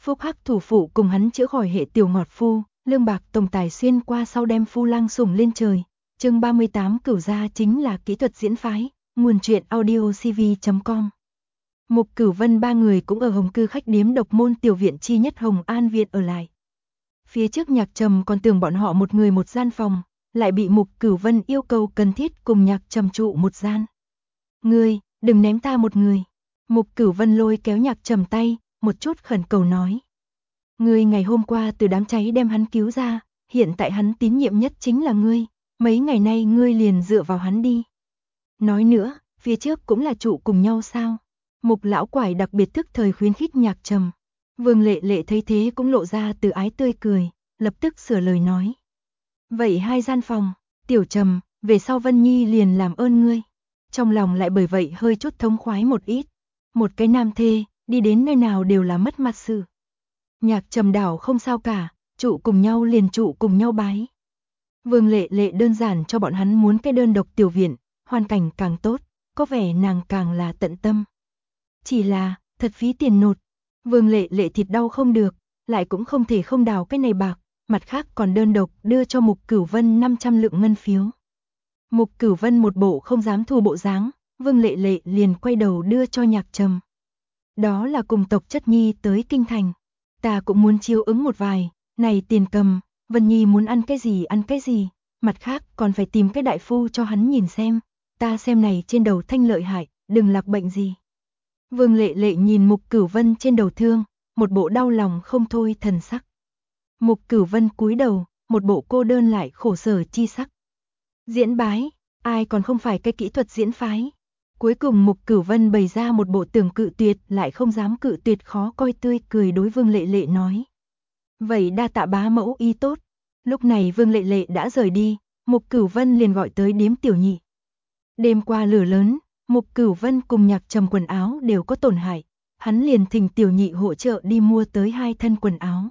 Phúc Hắc thủ phụ cùng hắn chữa khỏi hệ tiểu ngọt phu, lương bạc tổng tài xuyên qua sau đem phu lang sủng lên trời. Chương 38 Cửu gia chính là kỹ thuật diễn phái, nguồn truyện audiocv.com. Mục Cửu Vân ba người cũng ở Hồng Cư khách điếm độc môn tiểu viện chi nhất Hồng An viện ở lại. Phía trước Nhạc Trầm còn tưởng bọn họ một người một gian phòng, lại bị Mục Cửu Vân yêu cầu cần thiết cùng Nhạc Trầm trụ một gian. Ngươi, đừng ném ta một người. Mục Cửu Vân lôi kéo Nhạc Trầm tay, một chút khẩn cầu nói. Ngươi ngày hôm qua từ đám cháy đem hắn cứu ra, hiện tại hắn tín nhiệm nhất chính là ngươi, mấy ngày nay ngươi liền dựa vào hắn đi. Nói nữa, phía trước cũng là trụ cùng nhau sao? Mục lão quải đặc biệt thức thời khuyến khích Nhạc Trầm. Vương Lệ Lệ thấy thế cũng lộ ra từ ái tươi cười, lập tức sửa lời nói. Vậy 2 gian phòng, Tiểu Trầm, về sau Vân Nhi liền làm ơn ngươi. Trong lòng lại bởi vậy hơi chút thống khoái một ít. Một cái nam thê, đi đến nơi nào đều là mất mặt sự. Nhạc Trầm đảo không sao cả, trụ cùng nhau liền trụ cùng nhau bái. Vương Lệ Lệ đơn giản cho bọn hắn muốn cái đơn độc tiểu viện, hoàn cảnh càng tốt, có vẻ nàng càng là tận tâm. Chỉ là, thật phí tiền nột. Vương Lệ Lệ thịt đau không được, lại cũng không thể không đào cái này bạc, mặt khác còn đơn độc đưa cho Mục Cửu Vân 500 lượng ngân phiếu. Mục Cửu Vân một bộ không dám thu bộ dáng, Vương Lệ Lệ liền quay đầu đưa cho Nhạc Trầm. Đó là cùng tộc chất nhi tới kinh thành. Ta cũng muốn chiếu ứng một vài, này tiền cầm, Vân Nhi muốn ăn cái gì, mặt khác còn phải tìm cái đại phu cho hắn nhìn xem, ta xem này trên đầu thanh lợi hại, đừng lạc bệnh gì. Vương Lệ Lệ nhìn Mục Cửu Vân trên đầu thương, một bộ đau lòng không thôi thần sắc. Mục Cửu Vân cúi đầu, một bộ cô đơn lại khổ sở chi sắc. Diễn bái, ai còn không phải cái kỹ thuật diễn phái. Cuối cùng Mục Cửu Vân bày ra một bộ tưởng cự tuyệt lại không dám cự tuyệt khó coi tươi cười đối Vương Lệ Lệ nói. Vậy đa tạ bá mẫu y tốt. Lúc này Vương Lệ Lệ đã rời đi, Mục Cửu Vân liền gọi tới điếm tiểu nhị. Đêm qua lửa lớn, Mục Cửu Vân cùng Nhạc Trầm quần áo đều có tổn hại, hắn liền thỉnh tiểu nhị hỗ trợ đi mua tới 2 thân quần áo.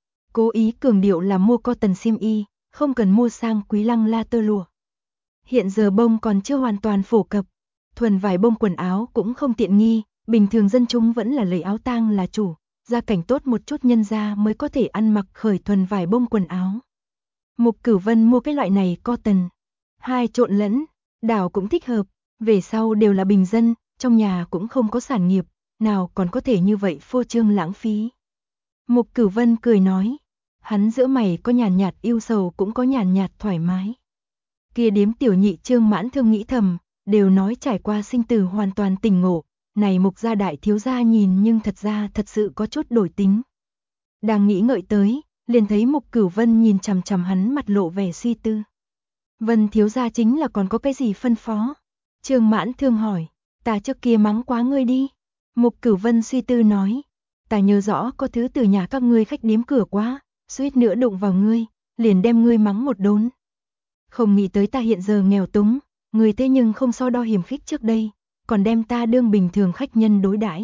Cố ý cường điệu là mua cotton xiêm y, không cần mua sang quý lăng la tơ lụa. Hiện giờ bông còn chưa hoàn toàn phổ cập, thuần vải bông quần áo cũng không tiện nghi, bình thường dân chúng vẫn là lấy áo tang là chủ, gia cảnh tốt một chút nhân gia mới có thể ăn mặc khởi thuần vải bông quần áo. Mục Cửu Vân mua cái loại này cotton, 2 trộn lẫn, đảo cũng thích hợp, về sau đều là bình dân, trong nhà cũng không có sản nghiệp, nào còn có thể như vậy phô trương lãng phí. Mục Cửu Vân cười nói, hắn giữa mày có nhàn nhạt yêu sầu cũng có nhàn nhạt thoải mái. Kia điếm tiểu nhị Trương Mãn Thương nghĩ thầm, đều nói trải qua sinh tử hoàn toàn tỉnh ngộ, này Mục gia đại thiếu gia nhìn nhưng thật ra thật sự có chút đổi tính. Đang nghĩ ngợi tới, liền thấy Mục Cửu Vân nhìn chằm chằm hắn mặt lộ vẻ suy tư. Vân thiếu gia chính là còn có cái gì phân phó? Trương Mãn Thương hỏi, ta trước kia mắng quá ngươi đi. Mục Cửu Vân suy tư nói, ta nhớ rõ có thứ từ nhà các ngươi khách điếm cửa quá, suýt nữa đụng vào ngươi, liền đem ngươi mắng một đốn. Không nghĩ tới ta hiện giờ nghèo túng, ngươi thế nhưng không so đo hiểm khích trước đây, còn đem ta đương bình thường khách nhân đối đãi.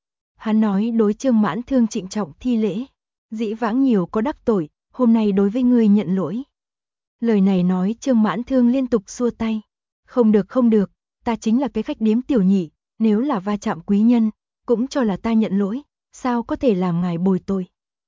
Hắn nói đối Trương Mãn Thương trịnh trọng thi lễ, dĩ vãng nhiều có đắc tội, hôm nay đối với ngươi nhận lỗi. Lời này nói Trương Mãn Thương liên tục xua tay, không được, ta chính là cái khách điếm tiểu nhị, nếu là va chạm quý nhân, cũng cho là ta nhận lỗi, sao có thể làm ngài bồi tội.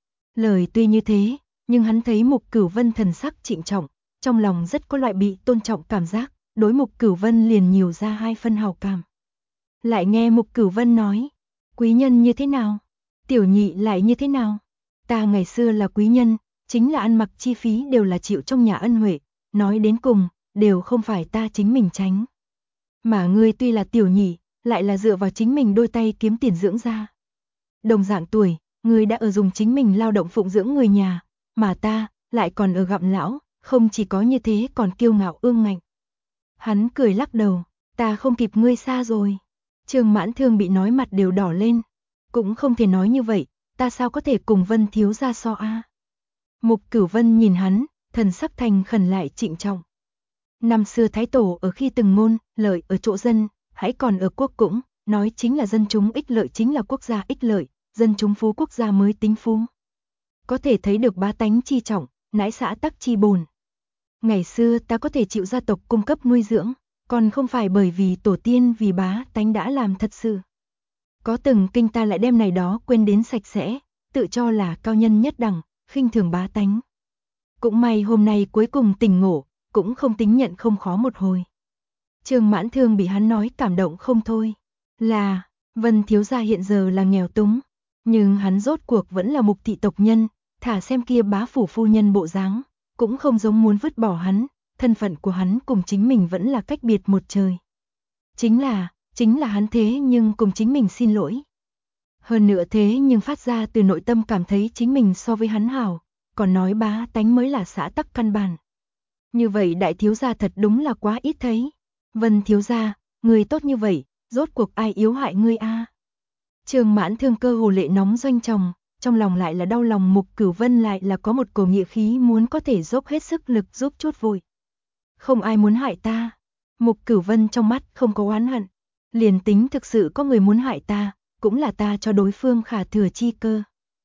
Lời tuy như thế, nhưng hắn thấy Mục Cửu Vân thần sắc trịnh trọng, trong lòng rất có loại bị tôn trọng cảm giác, đối Mục Cửu Vân liền nhiều ra 2 phân hào cảm. Lại nghe Mục Cửu Vân nói, quý nhân như thế nào? Tiểu nhị lại như thế nào? Ta ngày xưa là quý nhân, chính là ăn mặc chi phí đều là chịu trong nhà ân huệ, nói đến cùng, đều không phải ta chính mình tránh. Mà ngươi tuy là tiểu nhị, lại là dựa vào chính mình đôi tay kiếm tiền dưỡng ra. Đồng dạng tuổi, ngươi đã ở dùng chính mình lao động phụng dưỡng người nhà, mà ta, lại còn ở gặm lão, không chỉ có như thế còn kiêu ngạo ương ngạnh. Hắn cười lắc đầu, ta không kịp ngươi xa rồi. Trương Mãn Thương bị nói mặt đều đỏ lên, cũng không thể nói như vậy, ta sao có thể cùng Vân thiếu gia so a? Mục Cửu Vân nhìn hắn, thần sắc thành khẩn lại trịnh trọng. Năm xưa Thái Tổ ở khi từng ngôn, lợi ở chỗ dân, hãy còn ở quốc cũng, nói chính là dân chúng ích lợi chính là quốc gia ích lợi, dân chúng phú quốc gia mới tính phú. Có thể thấy được bá tánh chi trọng, nãi xã tắc chi bồn. Ngày xưa ta có thể chịu gia tộc cung cấp nuôi dưỡng, còn không phải bởi vì tổ tiên vì bá tánh đã làm thật sự. Có từng kinh ta lại đem này đó quên đến sạch sẽ, tự cho là cao nhân nhất đẳng, khinh thường bá tánh. Cũng may hôm nay cuối cùng tỉnh ngộ, cũng không tính nhận không khó một hồi. Trương Mãn Thương bị hắn nói cảm động không thôi. Là, Vân thiếu gia hiện giờ là nghèo túng, nhưng hắn rốt cuộc vẫn là mục thị tộc nhân, thả xem kia bá phủ phu nhân bộ dáng, cũng không giống muốn vứt bỏ hắn, thân phận của hắn cùng chính mình vẫn là cách biệt một trời. Chính là hắn thế nhưng cùng chính mình xin lỗi. Hơn nữa thế nhưng phát ra từ nội tâm cảm thấy chính mình so với hắn hảo, còn nói bá tánh mới là xã tắc căn bản. Như vậy đại thiếu gia thật đúng là quá ít thấy. Vân thiếu gia, người tốt như vậy, rốt cuộc ai yếu hại ngươi a? Trương Mãn Thương cơ hồ lệ nóng doanh chồng, trong lòng lại là đau lòng Mục Cửu Vân lại là có một cổ nghĩa khí muốn có thể dốc hết sức lực giúp chút vội. Không ai muốn hại ta. Mục Cửu Vân trong mắt không có oán hận. Liền tính thực sự có người muốn hại ta, cũng là ta cho đối phương khả thừa chi cơ.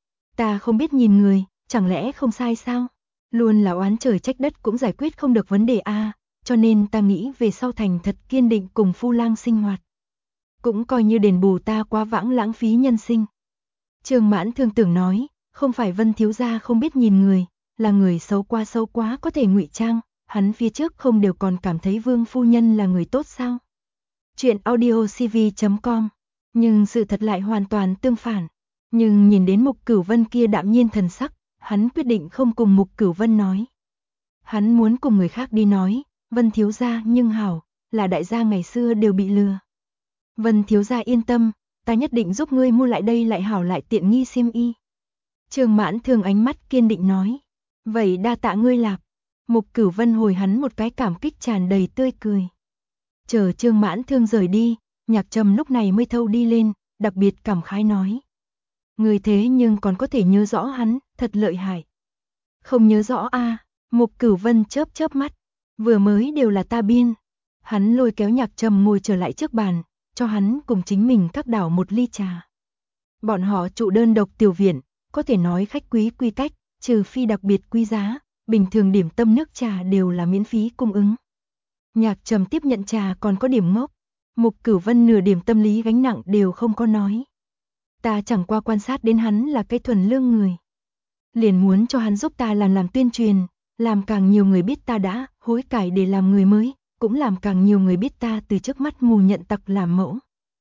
Ta không biết nhìn người, chẳng lẽ không sai sao? Luôn là oán trời trách đất cũng giải quyết không được vấn đề a, cho nên ta nghĩ về sau thành thật kiên định cùng Phu Lang sinh hoạt. Cũng coi như đền bù ta quá vãng lãng phí nhân sinh. Trương Mãn Thương tưởng nói, không phải Vân thiếu gia không biết nhìn người, là người xấu quá có thể ngụy trang, hắn phía trước không đều còn cảm thấy Vương phu nhân là người tốt sao? Chuyện audiocv.com. Nhưng sự thật lại hoàn toàn tương phản. Nhưng nhìn đến Mục Cửu Vân kia đạm nhiên thần sắc, hắn quyết định không cùng Mục Cửu Vân nói. Hắn muốn cùng người khác đi nói, Vân thiếu gia nhưng hảo, là đại gia ngày xưa đều bị lừa. Vân thiếu gia yên tâm, ta nhất định giúp ngươi mua lại đây lại hảo lại tiện nghi xiêm y. Trương Mãn Thương ánh mắt kiên định nói. Vậy đa tạ ngươi Lạp. Mục Cửu Vân hồi hắn một cái cảm kích tràn đầy tươi cười. Chờ Trương Mãn Thương rời đi, Nhạc Trầm lúc này mới thâu đi lên, đặc biệt cảm khái nói. Người thế nhưng còn có thể nhớ rõ hắn, thật lợi hại. Không nhớ rõ a? Mục Cửu Vân chớp mắt. Vừa mới đều là ta biên. Hắn lôi kéo Nhạc Trầm ngồi trở lại trước bàn, cho hắn cùng chính mình các đảo một ly trà. Bọn họ trụ đơn độc tiểu viện, có thể nói khách quý quy cách, trừ phi đặc biệt quý giá, bình thường điểm tâm nước trà đều là miễn phí cung ứng. Nhạc Trầm tiếp nhận trà còn có điểm ngốc, Mục Cửu Vân nửa điểm tâm lý gánh nặng đều không có nói. Ta chẳng qua quan sát đến hắn là cái thuần lương người. Liền muốn cho hắn giúp ta làm tuyên truyền, làm càng nhiều người biết ta đã hối cải để làm người mới, cũng làm càng nhiều người biết ta từ trước mắt mù nhận tặc làm mẫu.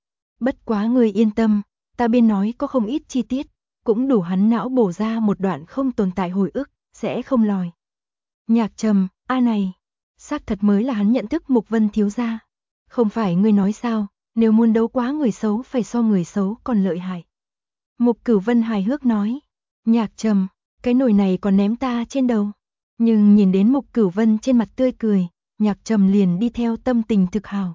Bất quá người yên tâm, ta bên nói có không ít chi tiết, cũng đủ hắn não bổ ra một đoạn không tồn tại hồi ức, sẽ không lòi. Nhạc Trầm, này, xác thật mới là hắn nhận thức Mục Vân thiếu gia. Không phải ngươi nói sao, nếu muốn đấu quá người xấu phải so người xấu còn lợi hại. Mục Cửu Vân hài hước nói. Nhạc Trầm, cái nồi này còn ném ta trên đầu. Nhưng nhìn đến Mục Cửu Vân trên mặt tươi cười, Nhạc Trầm liền đi theo tâm tình thực hào.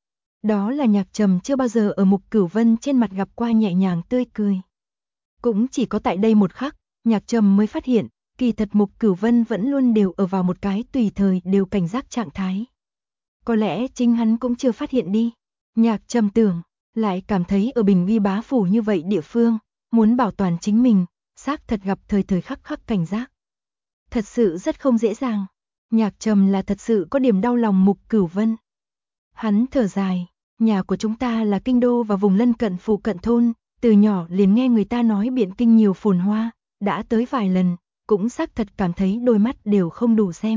Đó là Nhạc Trầm chưa bao giờ ở Mục Cửu Vân trên mặt gặp qua nhẹ nhàng tươi cười. Cũng chỉ có tại đây một khắc, Nhạc Trầm mới phát hiện, kỳ thật Mục Cửu Vân vẫn luôn đều ở vào một cái tùy thời đều cảnh giác trạng thái. Có lẽ chính hắn cũng chưa phát hiện đi. Nhạc Trầm tưởng, lại cảm thấy ở Bình Uy bá phủ như vậy địa phương, muốn bảo toàn chính mình, xác thật gặp thời khắc cảnh giác. Thật sự rất không dễ dàng. Nhạc Trầm là thật sự có điểm đau lòng Mục Cửu Vân. Hắn thở dài, nhà của chúng ta là kinh đô và vùng lân cận phụ cận thôn, từ nhỏ liền nghe người ta nói Biện Kinh nhiều phồn hoa, đã tới vài lần, cũng xác thật cảm thấy đôi mắt đều không đủ xem.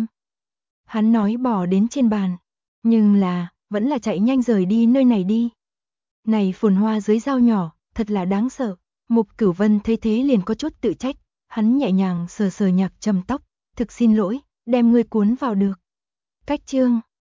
Hắn nói bỏ đến trên bàn, nhưng là, vẫn là chạy nhanh rời đi nơi này đi. Này phồn hoa dưới dao nhỏ, thật là đáng sợ. Mục Cửu Vân thấy thế liền có chút tự trách, hắn nhẹ nhàng sờ Nhạc Trầm tóc, thực xin lỗi, đem ngươi cuốn vào được. Cách chương